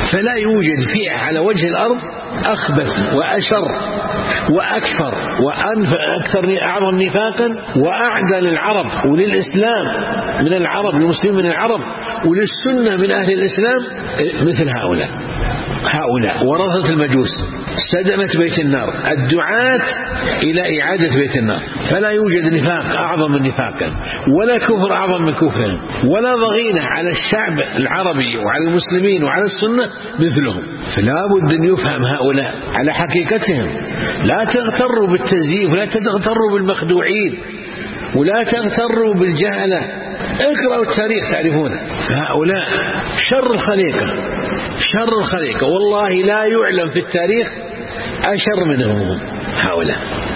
فلا يوجد فئة على وجه الأرض أخبث وأشر وأكثر أعظم نفاقا وأعدى للعرب وللإسلام من العرب، للمسلمين من العرب وللسنة من أهل الإسلام مثل هؤلاء ورثة المجوس، سدنة بيت النار، الدعاة إلى إعادة بيت النار. فلا يوجد نفاق أعظم من نفاقا، ولا كفر أعظم من كفرهم، ولا ضغينة على الشعب العربي وعلى المسلمين وعلى السنة مثلهم. فلا بد أن يفهم هؤلاء على حقيقتهم. لا تغتروا بالتزييف، ولا تغتروا بالمخدوعين، ولا تغتروا بالجهلة. اقرأوا التاريخ تعرفونه. هؤلاء شر الخليقة، والله لا يعلم في التاريخ أشر منهم هؤلاء.